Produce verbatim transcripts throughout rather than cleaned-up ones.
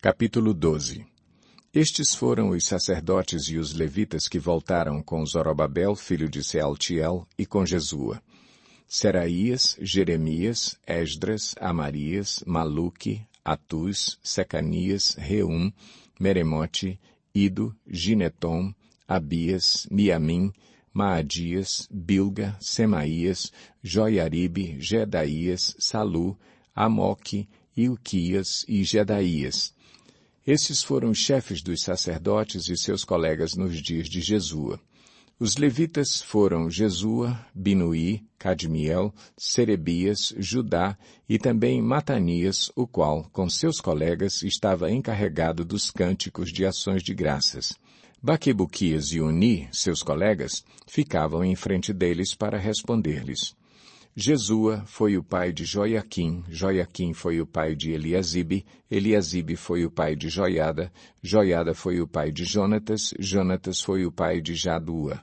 Capítulo doze. Estes foram os sacerdotes e os levitas que voltaram com Zorobabel, filho de Sealtiel, e com Jesua: Seraías, Jeremias, Esdras, Amarias, Maluque, Atuz, Secanias, Reum, Meremote, Ido, Ginetom, Abias, Miamim, Maadias, Bilga, Semaías, Joiaribe, Jedaías, Salu, Amoque, Ilquias e Jedaías. Esses foram os chefes dos sacerdotes e seus colegas nos dias de Jesua. Os levitas foram Jesua, Binuí, Cadmiel, Serebias, Judá e também Matanias, o qual, com seus colegas, estava encarregado dos cânticos de ações de graças. Baquebuquias e Uni, seus colegas, ficavam em frente deles para responder-lhes. Jesua foi o pai de Joiaquim, Joiaquim foi o pai de Eliasibe, Eliasibe foi o pai de Joiada, Joiada foi o pai de Jonatas, Jonatas foi o pai de Jadua.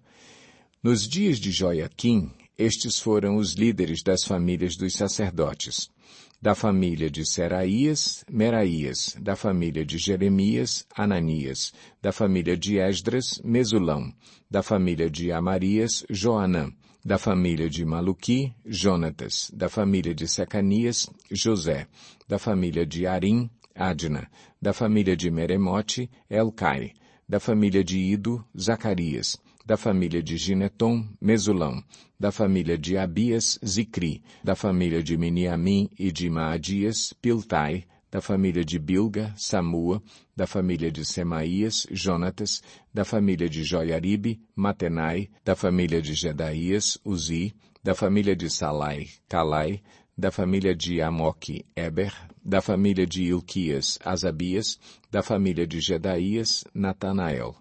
Nos dias de Joiaquim, estes foram os líderes das famílias dos sacerdotes. Da família de Seraías, Meraías, da família de Jeremias, Ananias, da família de Esdras, Mesulão, da família de Amarias, Joanã, da família de Maluqui, Jonatas, da família de Secanias, José, da família de Arim, Adna, da família de Meremote, Elcai, da família de Ido, Zacarias, da família de Ginetom, Mesulão, da família de Abias, Zicri, da família de Miniamim e de Maadias, Piltai, da família de Bilga, Samua, da família de Semaías, Jonatas, da família de Joiaribe, Matenai, da família de Jedaías, Uzi, da família de Salai, Calai, da família de Amoque, Eber, da família de Ilquias, Asabias, da família de Jedaías, Natanael.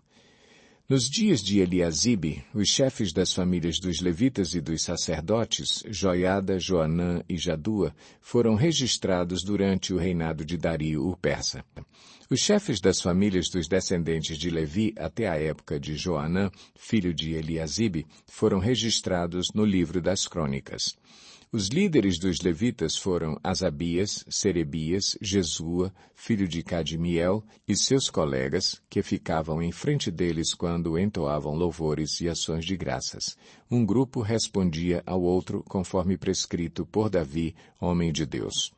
Nos dias de Eliasibe, os chefes das famílias dos levitas e dos sacerdotes, Joiada, Joanã e Jadua, foram registrados durante o reinado de Dario o persa. Os chefes das famílias dos descendentes de Levi até a época de Joanã, filho de Eliasibe, foram registrados no livro das crônicas. Os líderes dos levitas foram Asabias, Serebias, Jesua, filho de Cadmiel, e seus colegas, que ficavam em frente deles quando entoavam louvores e ações de graças. Um grupo respondia ao outro conforme prescrito por Davi, homem de Deus.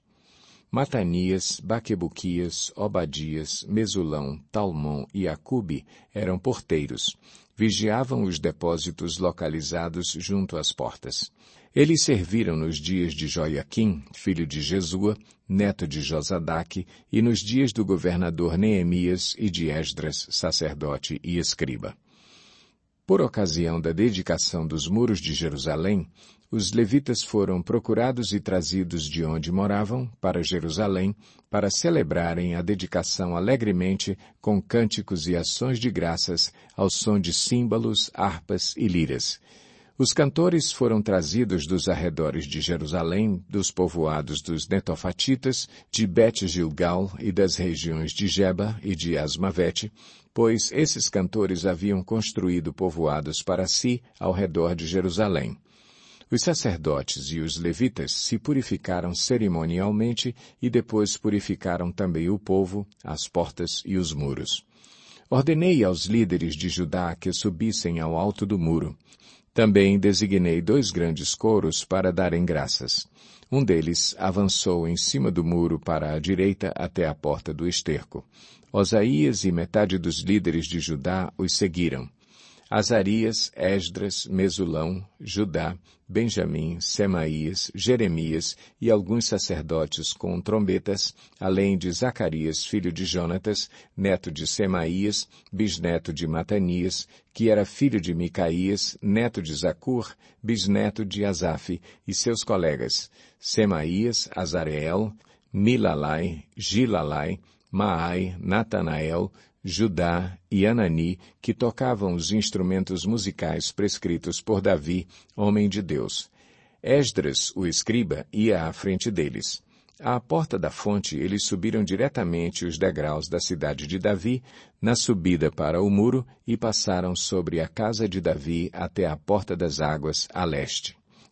Matanias, Baquebuquias, Obadias, Mesulão, Talmon e Acube eram porteiros. Vigiavam os depósitos localizados junto às portas. Eles serviram nos dias de Joiaquim, filho de Jesua, neto de Josadaque, e nos dias do governador Neemias e de Esdras, sacerdote e escriba. Por ocasião da dedicação dos muros de Jerusalém, os levitas foram procurados e trazidos de onde moravam, para Jerusalém, para celebrarem a dedicação alegremente com cânticos e ações de graças ao som de símbolos, harpas e liras. Os cantores foram trazidos dos arredores de Jerusalém, dos povoados dos Netofatitas, de Bet-Gilgal e das regiões de Geba e de Asmavete, pois esses cantores haviam construído povoados para si ao redor de Jerusalém. Os sacerdotes e os levitas se purificaram cerimonialmente e depois purificaram também o povo, as portas e os muros. Ordenei aos líderes de Judá que subissem ao alto do muro. Também designei dois grandes coros para darem graças. Um deles avançou em cima do muro para a direita até a porta do esterco. Osaías e metade dos líderes de Judá os seguiram. Azarias, Esdras, Mesulão, Judá, Benjamim, Semaías, Jeremias e alguns sacerdotes com trombetas, além de Zacarias, filho de Jonatas, neto de Semaías, bisneto de Matanias, que era filho de Micaías, neto de Zacur, bisneto de Asaf, e seus colegas, Semaías, Azareel, Milalai, Gilalai, Maai, Natanael, Judá e Anani, que tocavam os instrumentos musicais prescritos por Davi, homem de Deus. Esdras, o escriba, ia à frente deles. À porta da fonte, eles subiram diretamente os degraus da cidade de Davi, na subida para o muro, e passaram sobre a casa de Davi até a porta das águas, a leste.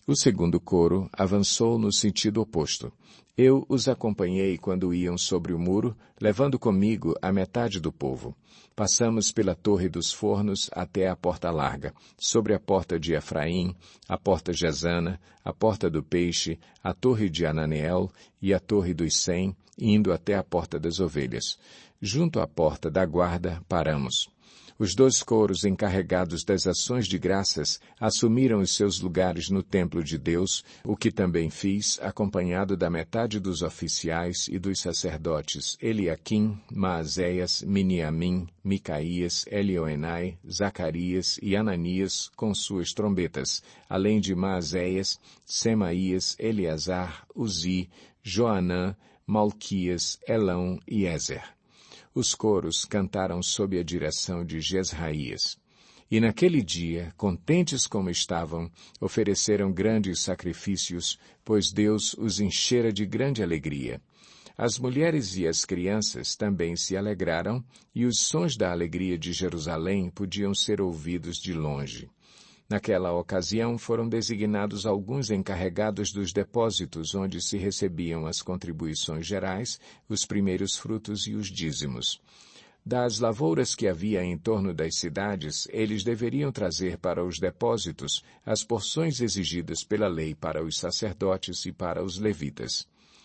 O segundo coro avançou no sentido oposto. Eu os acompanhei quando iam sobre o muro, levando comigo a metade do povo. Passamos pela Torre dos Fornos até a Porta Larga, sobre a Porta de Efraim, a Porta Gesana, a Porta do Peixe, a Torre de Ananeel e a Torre dos Cem, indo até a Porta das Ovelhas. Junto à Porta da Guarda, paramos. Os dois coros encarregados das ações de graças assumiram os seus lugares no templo de Deus, o que também fiz, acompanhado da metade dos oficiais e dos sacerdotes Eliaquim, Maazéias, Miniamim, Micaías, Elioenai, Zacarias e Ananias com suas trombetas, além de Maazéias, Semaías, Eleazar, Uzi, Joanã, Malquias, Elão e Ézer. Os coros cantaram sob a direção de Jesraías. E naquele dia, contentes como estavam, ofereceram grandes sacrifícios, pois Deus os enchera de grande alegria. As mulheres e as crianças também se alegraram, e os sons da alegria de Jerusalém podiam ser ouvidos de longe. Naquela ocasião foram designados alguns encarregados dos depósitos onde se recebiam as contribuições gerais, os primeiros frutos e os dízimos. Das lavouras que havia em torno das cidades, eles deveriam trazer para os depósitos as porções exigidas pela lei para os sacerdotes e para os levitas.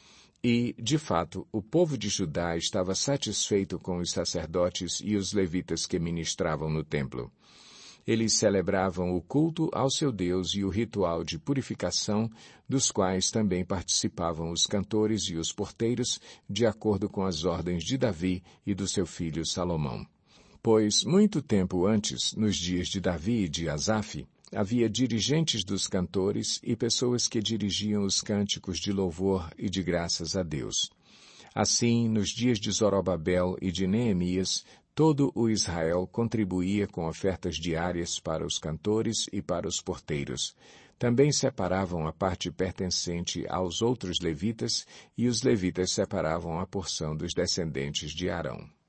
E, de fato, o povo de Judá estava satisfeito com os sacerdotes e os levitas que ministravam no templo. Eles celebravam o culto ao seu Deus e o ritual de purificação, dos quais também participavam os cantores e os porteiros, de acordo com as ordens de Davi e do seu filho Salomão. Pois, muito tempo antes, nos dias de Davi e de Asaf, havia dirigentes dos cantores e pessoas que dirigiam os cânticos de louvor e de graças a Deus. Assim, nos dias de Zorobabel e de Neemias, todo o Israel contribuía com ofertas diárias para os cantores e para os porteiros. Também separavam a parte pertencente aos outros levitas, e os levitas separavam a porção dos descendentes de Arão.